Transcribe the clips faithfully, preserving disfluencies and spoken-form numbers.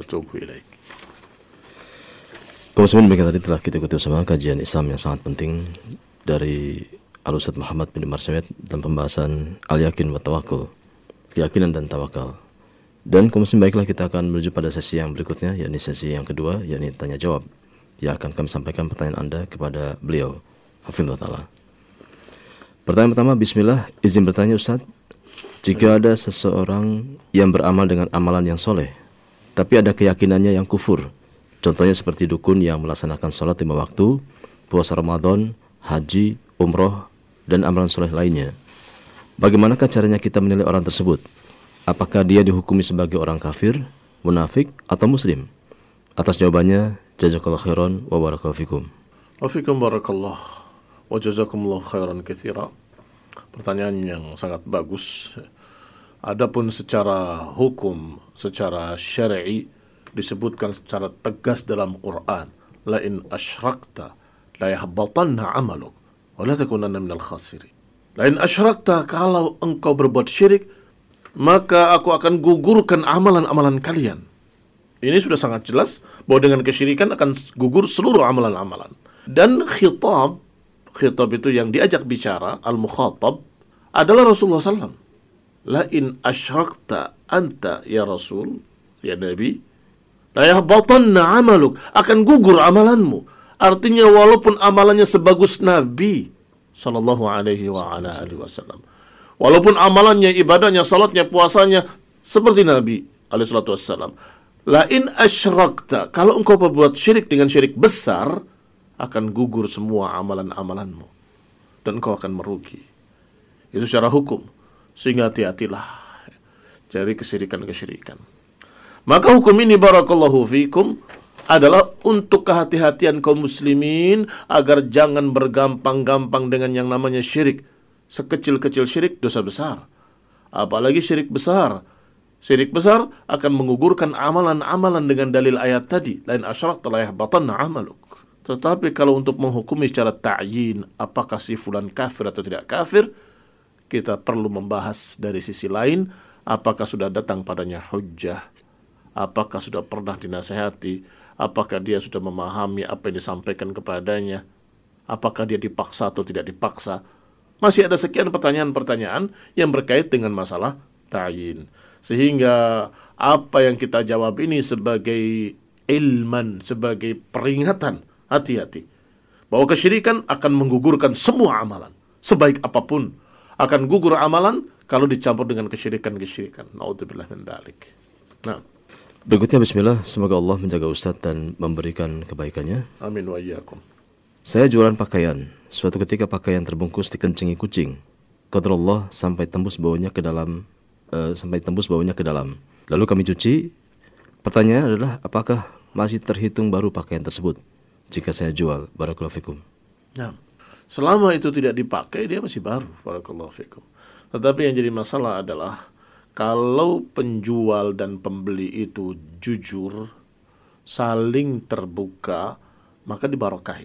atubu ilaik. Kaum muslimin, baik tadi telah kita ikuti bersama kajian Islam yang sangat penting dari Al-Ustaz Muhammad bin Marsawet dalam pembahasan Al-Yakin wa Tawakkul, keyakinan dan tawakal. Dan kaum muslimin, baiklah kita akan menuju pada sesi yang berikutnya, yakni sesi yang kedua, yakni tanya jawab, yang akan kami sampaikan pertanyaan Anda kepada beliau. Hafizullah Ta'ala. Pertanyaan pertama, bismillah, izin bertanya Ustaz, jika ada seseorang yang beramal dengan amalan yang soleh, tapi ada keyakinannya yang kufur, contohnya seperti dukun yang melaksanakan sholat lima waktu, puasa Ramadan, haji, umroh, dan amalan soleh lainnya, bagaimanakah caranya kita menilai orang tersebut? Apakah dia dihukumi sebagai orang kafir, munafik, atau muslim? Atas jawabannya, jazakallahu khairan wa barakallahu fikum. Wa fikum barakallah wa jazakumullahu khairan katsira. Pertanyaan yang sangat bagus. Adapun secara hukum, secara syar'i disebutkan secara tegas dalam Quran, la in asyrakta la yahbatanna 'amaluk wa la takunanna minal khasirin. La in asyrakta, kalau engkau berbuat syirik, maka aku akan gugurkan amalan-amalan kalian. Ini sudah sangat jelas bahwa dengan kesyirikan akan gugur seluruh amalan-amalan. Dan khitab, khitab itu yang diajak bicara, al-mukhatab, adalah Rasulullah sallallahu alaihi wasallam. La in asyrakta anta ya Rasul, ya Nabi, la yahbatanna amaluk, akan gugur amalanmu. Artinya walaupun amalannya sebagus Nabi sallallahu alaihi wa ala alihi wasallam, walaupun amalannya, ibadahnya, salatnya, puasanya seperti Nabi alaihi salatu wassalam, la in asyrakta, kalau engkau berbuat syirik dengan syirik besar, akan gugur semua amalan-amalanmu dan engkau akan merugi. Itu secara hukum. Sehingga hati-hatilah dari kesyirikan-kesyirikan. Maka hukum ini barakallahu fikum adalah untuk kehati-hatian kaum muslimin agar jangan bergampang-gampang dengan yang namanya syirik. Sekecil-kecil syirik dosa besar. Apalagi syirik besar. Syirik besar akan menggugurkan amalan-amalan dengan dalil ayat tadi, lain asyrakta la yahbatanna amaluk. Tetapi kalau untuk menghukumi secara ta'yin apakah si fulan kafir atau tidak kafir, kita perlu membahas dari sisi lain, apakah sudah datang padanya hujjah, apakah sudah pernah dinasihati, apakah dia sudah memahami apa yang disampaikan kepadanya, apakah dia dipaksa atau tidak dipaksa. Masih ada sekian pertanyaan-pertanyaan yang berkait dengan masalah ta'yin. Sehingga apa yang kita jawab ini sebagai ilman, sebagai peringatan, hati-hati. Bahwa kesyirikan akan menggugurkan semua amalan. Sebaik apapun akan gugur amalan kalau dicampur dengan kesyirikan-kesyirikan. Naudzubillah min dzalik. Nah, berikutnya bismillah, semoga Allah menjaga Ustaz dan memberikan kebaikannya. Amin wa iyyakum. Saya jualan pakaian. Suatu ketika pakaian terbungkus dikencingi kucing. Qadarullah sampai tembus baunya ke dalam uh, sampai tembus baunya ke dalam. Lalu kami cuci. Pertanyaannya adalah apakah masih terhitung baru pakaian tersebut jika saya jual? Barakallahu fikum. Nah, selama itu tidak dipakai, dia masih baru. Barakallahu fikum. Tetapi yang jadi masalah adalah kalau penjual dan pembeli itu jujur, saling terbuka, maka dibarokahi.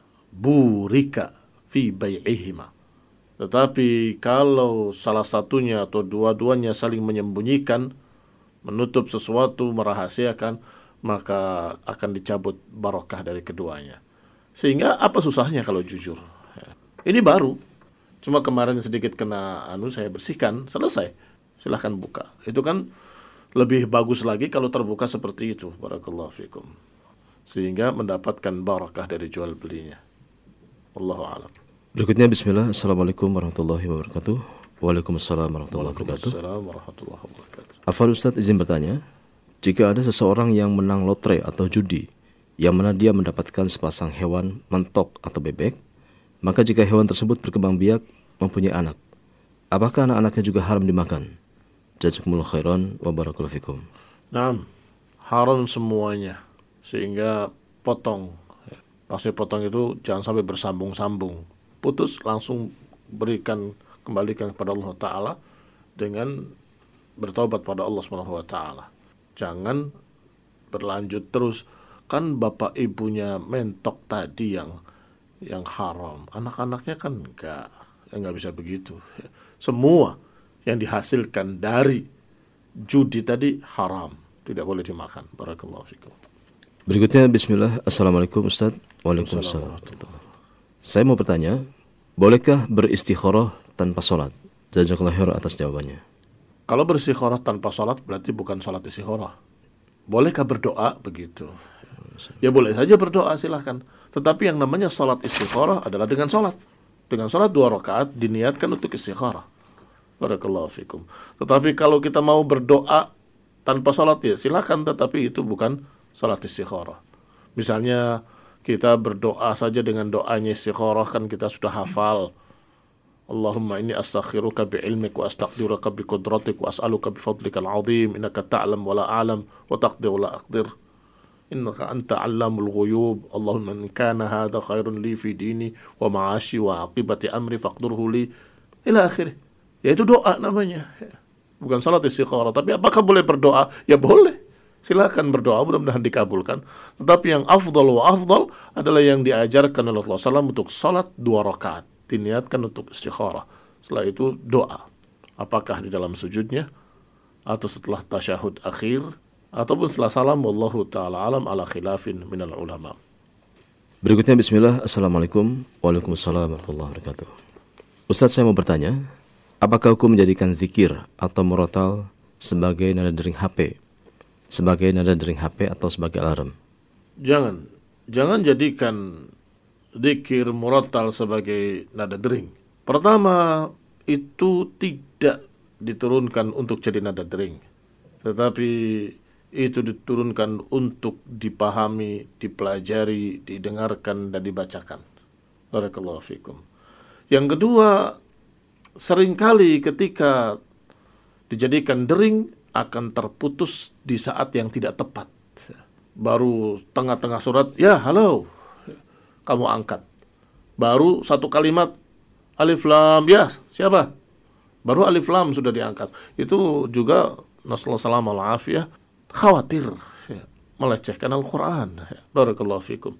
Burika fi bai'ihima. Tetapi kalau salah satunya atau dua-duanya saling menyembunyikan, menutup sesuatu, merahasiakan, maka akan dicabut barokah dari keduanya. Sehingga apa susahnya kalau jujur? Ini baru, cuma kemarin sedikit kena anu, saya bersihkan, selesai. Silahkan buka. Itu kan lebih bagus lagi kalau terbuka seperti itu. Barakallahu fikum. Sehingga mendapatkan barakah dari jual belinya. Wallahu a'lam. Berikutnya bismillah. Assalamualaikum warahmatullahi wabarakatuh. Waalaikumsalam warahmatullahi wabarakatuh. Waalaikumsalam warahmatullahi wabarakatuh. Afwan Ustaz, izin bertanya, jika ada seseorang yang menang lotre atau judi, yang mana dia mendapatkan sepasang hewan mentok atau bebek, maka jika hewan tersebut berkembang biak mempunyai anak, apakah anak-anaknya juga haram dimakan? Jazakumullahu khairan wa barakallahu fikum. Nah, haram semuanya. Sehingga potong. Pasti potong itu jangan sampai bersambung-sambung. Putus, langsung berikan, kembalikan kepada Allah Ta'ala dengan bertaubat pada Allah Subhanahu wa Ta'ala. Jangan berlanjut terus. Kan bapak ibunya mentok tadi yang yang haram, anak-anaknya kan enggak, ya enggak bisa begitu. Semua yang dihasilkan dari judi tadi haram. tidak boleh dimakan. Barakallahu fikum. Berikutnya bismillah. Assalamualaikum Ustaz. Waalaikumsalam. Saya mau bertanya, bolehkah beristikharah tanpa sholat? Jazakallahu khair atas jawabannya. Kalau beristikharah tanpa sholat berarti bukan sholat istikharah. Bolehkah berdoa? Begitu. Ya boleh saja berdoa, silahkan. Tetapi yang namanya sholat istikharah adalah dengan sholat. Dengan sholat dua rakaat diniatkan untuk istikharah. Barakallahu fikum. Tetapi kalau kita mau berdoa tanpa sholat, ya silahkan, tetapi itu bukan sholat istikharah. Misalnya kita berdoa saja dengan doanya istikharah, kan kita sudah hafal. Allahumma inni astakhiruka bi'ilmik wa astaqdiruka biqudratik wa as'aluka bifadlika al-azim innaka ta'lam wa la a'lam wa taqdir wa la aqdir innaka anta 'allamul ghuyub. Allahumma in kana hadha khairun li fi dini wa ma'ashi wa aqibati amri faqdirhu li ila akhirih. Yaitu doa namanya. Bukan salat istikharah. Tapi apakah boleh berdoa? Ya boleh. Silakan berdoa, mudah-mudahan dikabulkan. Tetapi yang afdal wa afdal adalah yang diajarkan oleh Rasulullah shallallahu alaihi wasallam untuk salat dua rakaat. Diniatkan untuk istikharah. Setelah itu doa. Apakah di dalam sujudnya, atau setelah tasyahud akhir, ataupun setelah salam. Wallahu ta'ala alam ala khilafin minal ulama. Berikutnya bismillah. Assalamualaikum. Waalaikumsalam warahmatullahi wabarakatuh. Ustaz, saya mau bertanya, apakah hukum menjadikan zikir atau murotal sebagai nada dering H P? Sebagai nada dering H P atau sebagai alarm? Jangan. Jangan jadikan zikir murotal sebagai nada dering. Pertama, itu tidak diturunkan untuk jadi nada dering. Tetapi itu diturunkan untuk dipahami, dipelajari, didengarkan, dan dibacakan. Barakallahu fikum. Yang kedua, seringkali ketika dijadikan dering akan terputus di saat yang tidak tepat. Baru tengah-tengah surat, ya halo, kamu angkat. Baru satu kalimat, alif lam, ya siapa? Baru alif lam sudah diangkat. Itu juga Nasallahu salam al-afiyah, khawatir ya, melecehkan Al-Quran. Barakallahu fikum.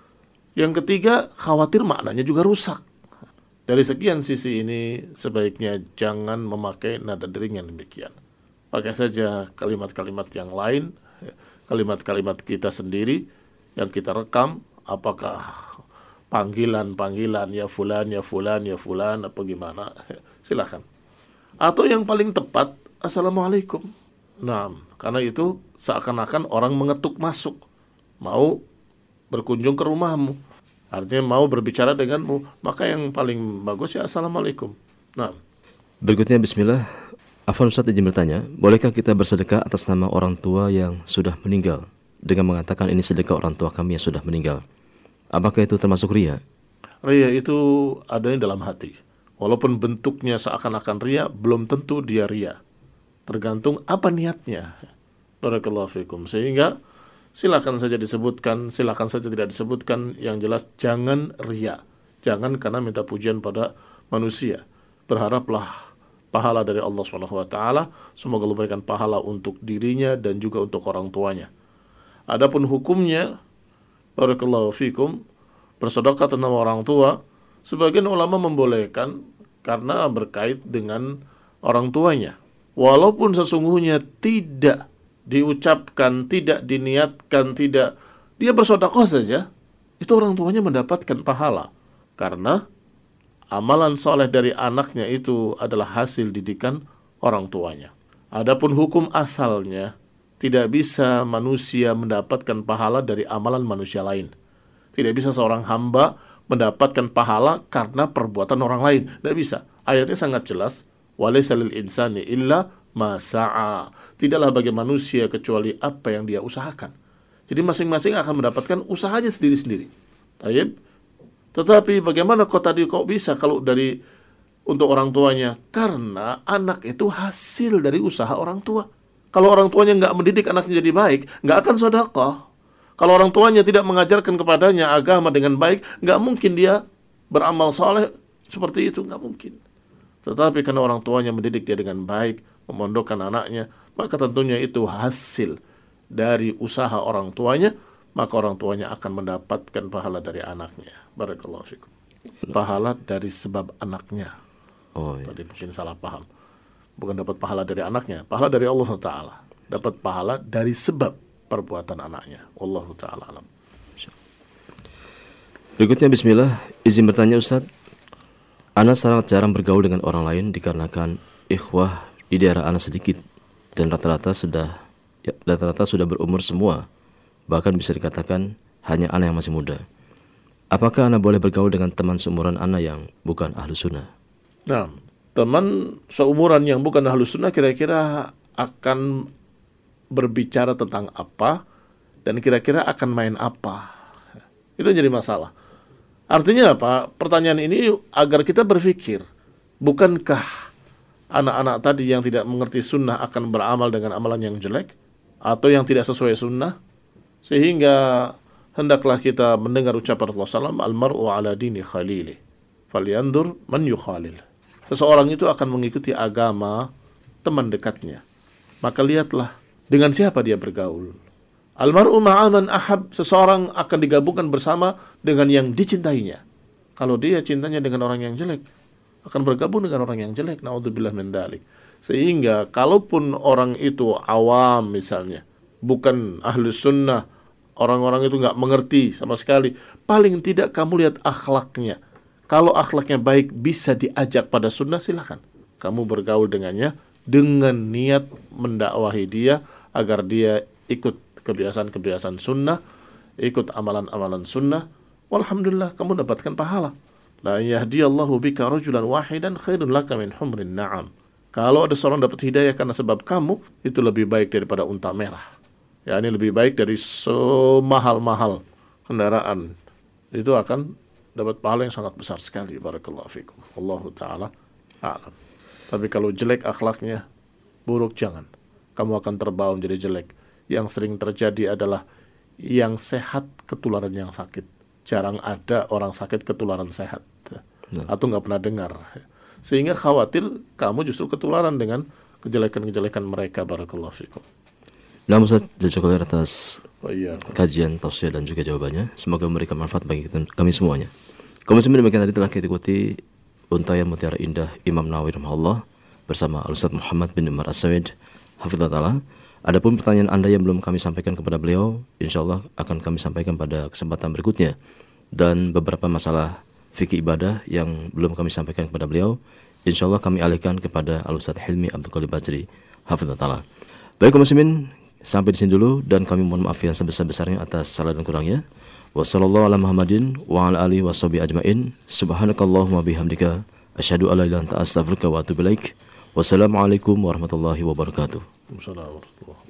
Yang ketiga, khawatir maknanya juga rusak. Dari sekian sisi ini, sebaiknya jangan memakai nada dering yang demikian. Pakai saja kalimat-kalimat yang lain, kalimat-kalimat kita sendiri yang kita rekam, apakah panggilan-panggilan, ya fulan, ya fulan, ya fulan, apa gimana, silakan. Atau yang paling tepat, assalamualaikum. Nah, karena itu seakan-akan orang mengetuk masuk, mau berkunjung ke rumahmu. Artinya mau berbicara denganmu, maka yang paling bagus ya assalamualaikum. Nah, berikutnya bismillah. Afwan Ustaz, izin bertanya, bolehkah kita bersedekah atas nama orang tua yang sudah meninggal dengan mengatakan ini sedekah orang tua kami yang sudah meninggal? Apakah itu termasuk riya? Riya itu adanya dalam hati. Walaupun bentuknya seakan-akan riya, belum tentu dia riya. Tergantung apa niatnya. Barakallahu fikum. Sehingga silakan saja disebutkan, silakan saja tidak disebutkan, yang jelas jangan riya. Jangan karena minta pujian pada manusia. Berharaplah pahala dari Allah subhanahu wa taala, semoga Allah berikan pahala untuk dirinya dan juga untuk orang tuanya. Adapun hukumnya, barakallahu fikum, bersedekah atas nama orang tua, sebagian ulama membolehkan karena berkait dengan orang tuanya. Walaupun sesungguhnya tidak diucapkan, tidak diniatkan, tidak, dia bersedekah saja, itu orang tuanya mendapatkan pahala. Karena amalan soleh dari anaknya itu adalah hasil didikan orang tuanya. Adapun hukum asalnya, tidak bisa manusia mendapatkan pahala dari amalan manusia lain. Tidak bisa seorang hamba mendapatkan pahala karena perbuatan orang lain. Tidak bisa. Ayatnya sangat jelas. وَلَيْسَ لِلْإِنسَانِ إِلَّا مَا سَعَى. Tidaklah bagi manusia kecuali apa yang dia usahakan. Jadi masing-masing akan mendapatkan usahanya sendiri-sendiri. Tayyib. Tetapi bagaimana kok tadi kok bisa kalau dari untuk orang tuanya? Karena anak itu hasil dari usaha orang tua. Kalau orang tuanya nggak mendidik anaknya jadi baik, nggak akan sedekah. Kalau orang tuanya tidak mengajarkan kepadanya agama dengan baik, nggak mungkin dia beramal saleh seperti itu, nggak mungkin. Tetapi karena orang tuanya mendidik dia dengan baik, memondokkan anaknya, maka tentunya itu hasil dari usaha orang tuanya, maka orang tuanya akan mendapatkan pahala dari anaknya. Barakallahu fikum. Pahala dari sebab anaknya. Oh, iya. Tadi mungkin salah paham. Bukan dapat pahala dari anaknya, pahala dari Allah subhanahu wa taala. dapat pahala dari sebab perbuatan anaknya. Wallahu ta'ala alam. Berikutnya bismillah, izin bertanya Ustaz. Ana sangat jarang bergaul dengan orang lain dikarenakan ikhwah di daerah ana sedikit dan rata-rata sudah ya, rata-rata sudah berumur semua. Bahkan bisa dikatakan hanya ana yang masih muda. Apakah ana boleh bergaul dengan teman seumuran ana yang bukan ahlu sunnah? Nah, teman seumuran yang bukan ahlu sunnah kira-kira akan berbicara tentang apa dan kira-kira akan main apa. Itu jadi masalah. Artinya apa? Pertanyaan ini agar kita berpikir, bukankah anak-anak tadi yang tidak mengerti sunnah akan beramal dengan amalan yang jelek atau yang tidak sesuai sunnah? Sehingga hendaklah kita mendengar ucapan Rasulullah shallallahu alaihi wasallam, al-mar'u ala dini khalilih, falyandur man yukhalil. Seseorang itu akan mengikuti agama teman dekatnya. Maka lihatlah dengan siapa dia bergaul. Al-mar'u ma'aman ahab, seseorang akan digabungkan bersama dengan yang dicintainya. Kalau dia cintanya dengan orang yang jelek, akan bergabung dengan orang yang jelek. Na'udzubillah min dzalik. Sehingga kalaupun orang itu awam misalnya, bukan ahlu sunnah, orang-orang itu nggak mengerti sama sekali, paling tidak kamu lihat akhlaknya. Kalau akhlaknya baik, bisa diajak pada sunnah, silakan kamu bergaul dengannya dengan niat mendakwahi dia agar dia ikut kebiasaan-kebiasaan sunnah, ikut amalan-amalan sunnah. Walhamdulillah, kamu dapatkan pahala. La yahdiyallahu bika rajulan wahidan khairun laka min humrin na'am. Kalau ada seorang dapat hidayah karena sebab kamu, itu lebih baik daripada unta merah. Ya, ini lebih baik dari semahal-mahal kendaraan. Itu akan dapat pahala yang sangat besar sekali. Barakallahu fikum. Wallahu ta'ala a'lam. Tapi kalau jelek akhlaknya, buruk jangan. Kamu akan terbawa menjadi jelek. Yang sering terjadi adalah yang sehat ketularan yang sakit. Jarang ada orang sakit ketularan sehat. Nah. Atau nggak pernah dengar. Sehingga khawatir kamu justru ketularan dengan kejelekan-kejelekan mereka. Barakallahu fikum. Nah, Ustaz, jazakallahu atas oh, iya. kajian, tausiah dan juga jawabannya. Semoga memberikan manfaat bagi kita, kami semuanya. Kaum muslimin, demikian tadi telah kita ikuti Untayan Mutiara Indah Imam Nawawi rahimahullah bersama Al-Ustaz Muhammad bin Umar As-Sawid hafizallahu ta'ala. Adapun pertanyaan Anda yang belum kami sampaikan kepada beliau, insyaallah akan kami sampaikan pada kesempatan berikutnya. Dan beberapa masalah fikih ibadah yang belum kami sampaikan kepada beliau, insyaallah kami alihkan kepada Al-Ustaz Hilmi Abdul Qadir Bajri hafizallahu ta'ala. Baik kaum muslimin, sampai di sini dulu dan kami mohon maaf yang sebesar-besarnya atas salah dan kurangnya. Wassallallahu ala Muhammadin wa ala alihi washabihi ajmain. Subhanakallahumma bihamdika asyhadu an la ilaha illa anta astaghfiruka wa atubu ilaik. Wassalamualaikum warahmatullahi wabarakatuh. Waalaikumsalam warahmatullahi wabarakatuh.